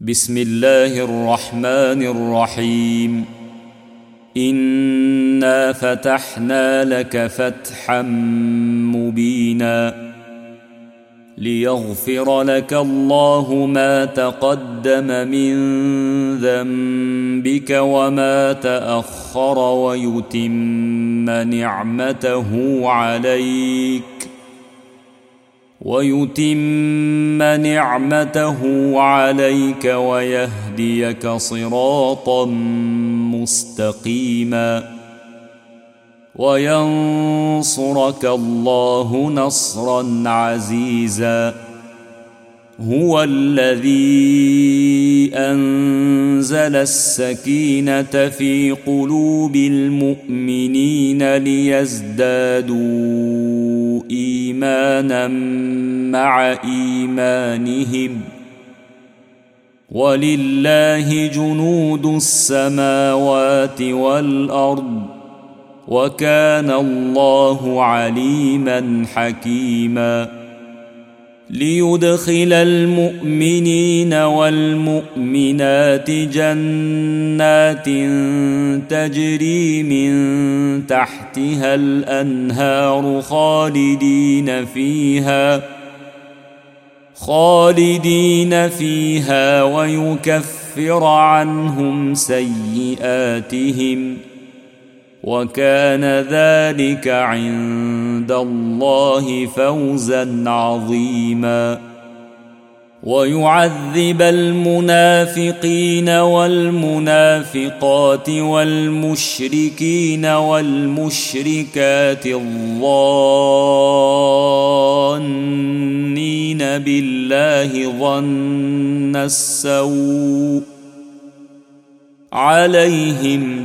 بسم الله الرحمن الرحيم. إنا فتحنا لك فتحا مبينا ليغفر لك الله ما تقدم من ذنبك وما تأخر ويتم نعمته عليك ويهديك صراطا مستقيما وينصرك الله نصرا عزيزا. هو الذي أنزل السكينة في قلوب المؤمنين ليزدادوا إيمانا مع إيمانهم ولله جنود السماوات والأرض وكان الله عليما حكيما. ليدخل المؤمنين والمؤمنات جنات تجري من تحتها الأنهار خالدين فيها ويكفر عنهم سيئاتهم وكان ذلك عند الله فوزا عظيما. ويعذب المنافقين والمنافقات والمشركين والمشركات الظانين بالله ظن السوء عليهم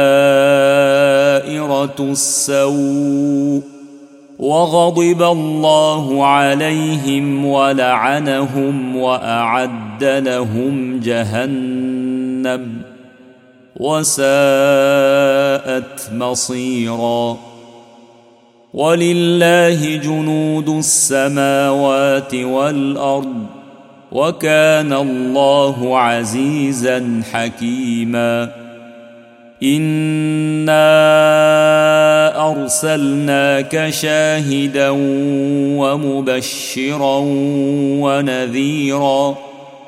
دائرة السوء وغضب الله عليهم ولعنهم وأعد لهم جهنم وساءت مصيرا. ولله جنود السماوات والأرض وكان الله عزيزا حكيما. إنا أرسلناك شاهدا ومبشرا ونذيرا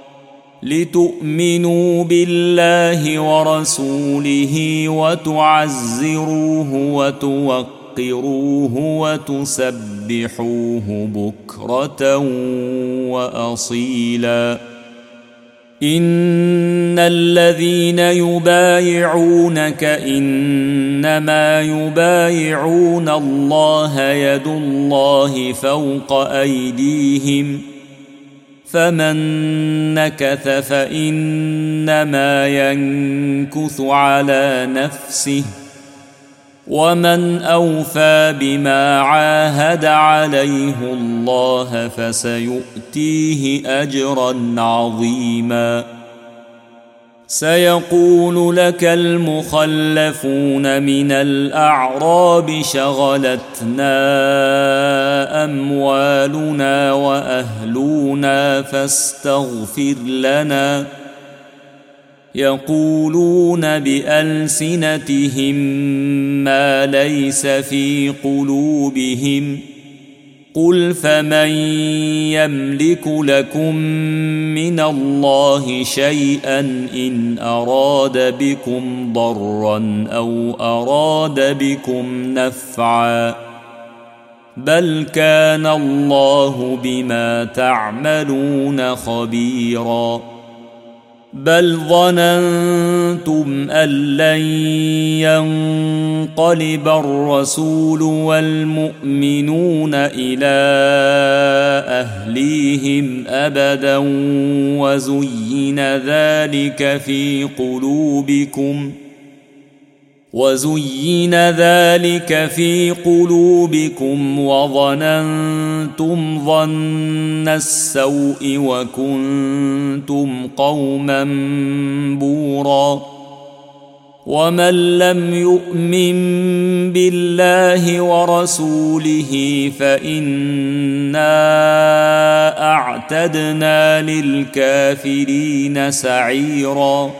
لتؤمنوا بالله ورسوله وتعزروه وتوقروه وتسبحوه بكرة وأصيلا. إن الذين يبايعونك إنما يبايعون الله يد الله فوق أيديهم فمن نكث فإنما ينكث على نفسه ومن أوفى بما عاهد عليه الله فسيؤتيه أجرا عظيما. سيقول لك المخلفون من الأعراب شغلتنا أموالنا وأهلنا فاستغفر لنا يقولون بألسنتهم ما ليس في قلوبهم قل فمن يملك لكم من الله شيئا إن أراد بكم ضرا أو أراد بكم نفعا بل كان الله بما تعملون خبيرا. بل ظننتم أن لن ينقلب الرسول والمؤمنون إلى أهليهم أبدا وزين ذلك في قلوبكم وظننتم ظن السوء وكنتم قوما بورا. ومن لم يؤمن بالله ورسوله فإنا أعتدنا للكافرين سعيرا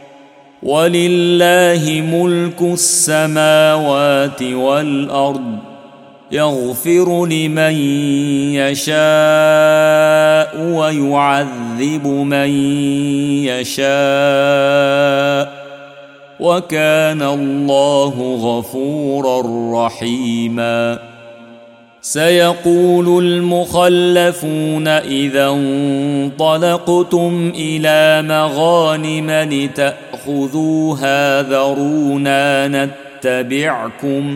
ولله ملك السماوات والأرض يغفر لمن يشاء ويعذب من يشاء وكان الله غفورا رحيما سيقول المخلفون إذا انطلقتم إلى مغانم لتأخذوها ذرونا نتبعكم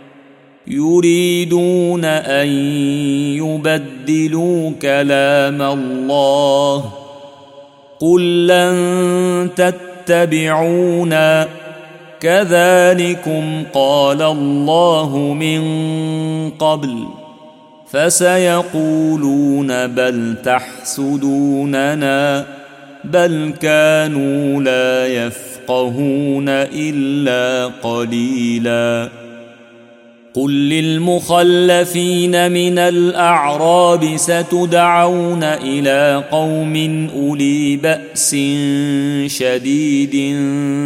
يريدون أن يبدلوا كلام الله قل لن تتبعونا كذلكم قال الله من قبل فسيقولون بل تحسدوننا بل كانوا لا يفقهون إلا قليلا قل للمخلفين من الأعراب ستدعون إلى قوم أولي بأس شديد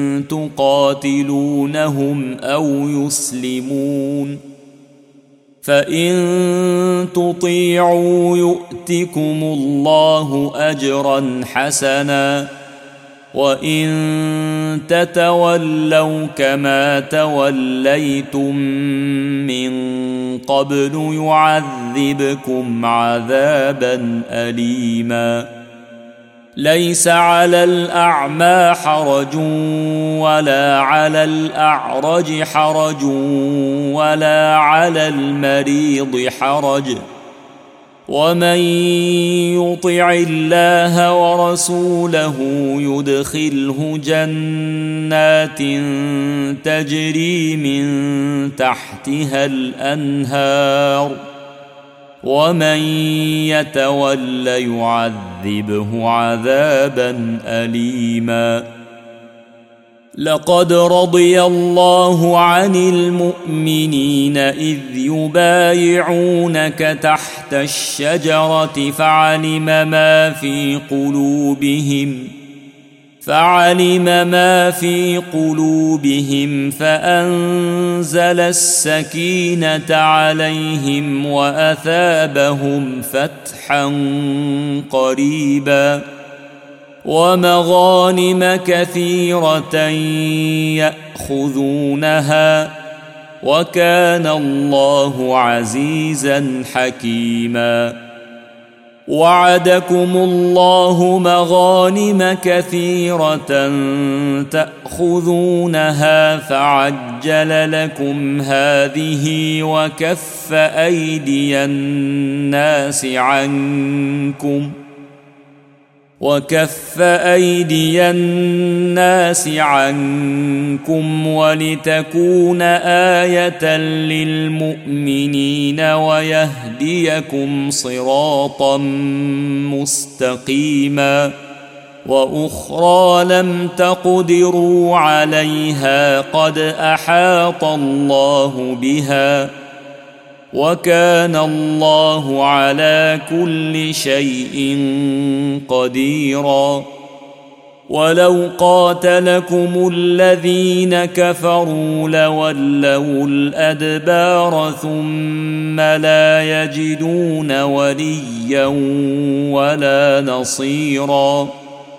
تقاتلونهم أو يسلمون فإن تطيعوا يؤتكم الله أجرا حسنا وإن تتولوا كما توليتم من قبل يعذبكم عذابا أليما ليس على الأعمى حرج ولا على الأعرج حرج ولا على المريض حرج ومن يطع الله ورسوله يدخله جنات تجري من تحتها الأنهار ومن يتول يعذبه عذابا أليما لقد رضي الله عن المؤمنين إذ يبايعونك تحت الشجرة فعلم ما في قلوبهم فأنزل السكينة عليهم وأثابهم فتحا قريبا ومغانم كثيرة يأخذونها وكان الله عزيزا حكيما وعدكم الله مغانم كثيرة تأخذونها فعجل لكم هذه وكف أيدي الناس عنكم ولتكون آية للمؤمنين ويهديكم صراطا مستقيما وأخرى لم تقدروا عليها قد أحاط الله بها وكان الله على كل شيء قديرا ولو قاتلكم الذين كفروا لولوا الأدبار ثم لا يجدون وليا ولا نصيرا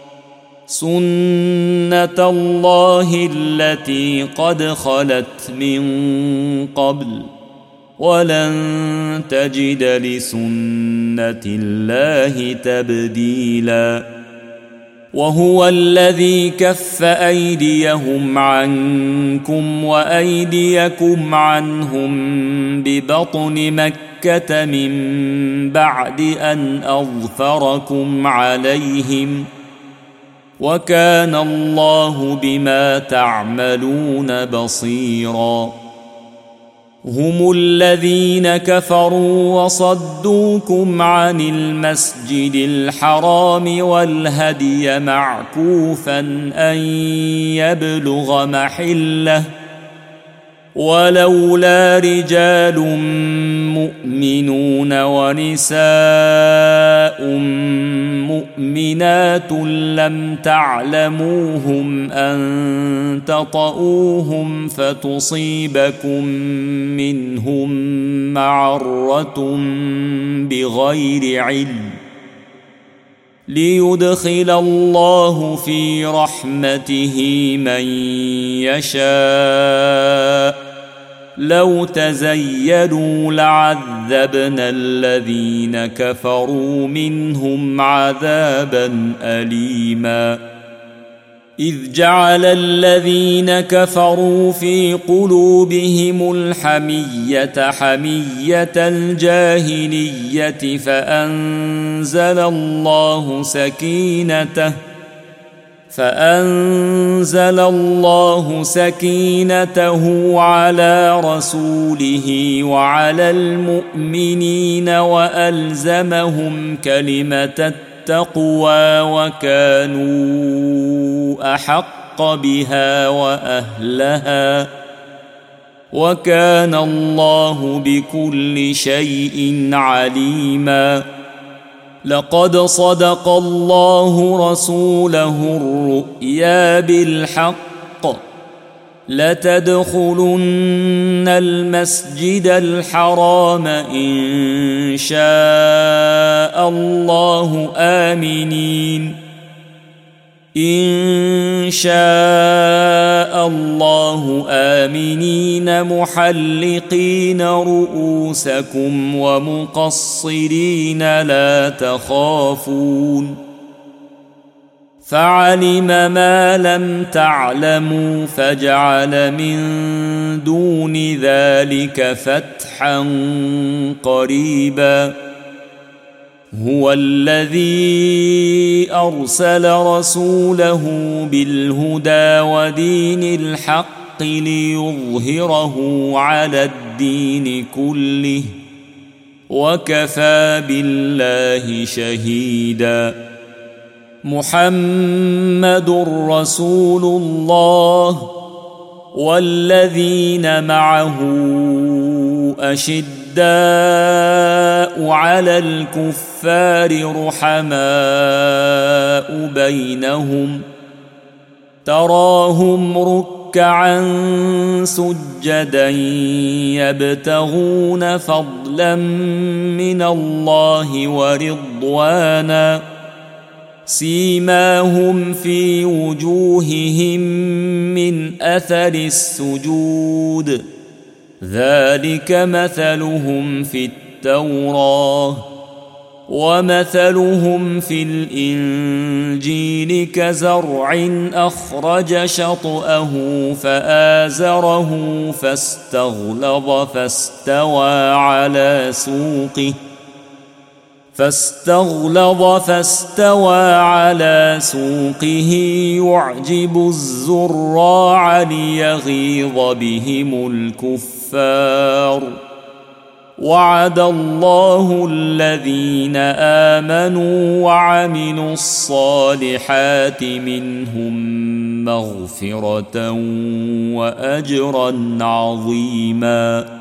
سنة الله التي قد خلت من قبل ولن تجد لسنة الله تبديلا وهو الذي كف أيديهم عنكم وأيديكم عنهم ببطن مكة من بعد أن أظفركم عليهم وكان الله بما تعملون بصيرا هم الذين كفروا وصدوكم عن المسجد الحرام والهدي معكوفا أن يبلغ محله ولولا رجال مؤمنون ونساء مؤمنات لم تعلموهم أن تطؤوهم فتصيبكم منهم معرة بغير علم ليدخل الله في رحمته من يشاء لو تزيلوا لعذبنا الذين كفروا منهم عذابا أليما إذ جعل الذين كفروا في قلوبهم الحمية حمية الجاهلية فأنزل الله سكينته على رسوله وعلى المؤمنين وألزمهم كلمة التقوى وكانوا أحق بها وأهلها وكان الله بكل شيء عليما لقد صدق الله رسوله الرؤيا بالحق لتدخلن المسجد الحرام إن شاء الله آمنين محلقين رؤوسكم ومقصرين لا تخافون فعلم ما لم تعلموا فجعل من دون ذلك فتحا قريبا هو الذي أرسل رسوله بالهدى ودين الحق ليظهره على الدين كله وكفى بالله شهيدا محمد رسول الله والذين معه أشداء على الكفار رحماء بينهم تراهم ركعا سجدا يبتغون فضلا من الله ورضوانا سيماهم في وجوههم من أثر السجود ذلك مثلهم في التوراة ومثلهم في الإنجيل كزرع أخرج شطأه فآزره فاستغلظ فاستوى على سوقه يعجب الزراع ليغيظ بهم الكفار وعد الله الذين آمنوا وعملوا الصالحات منهم مغفرة وأجرا عظيما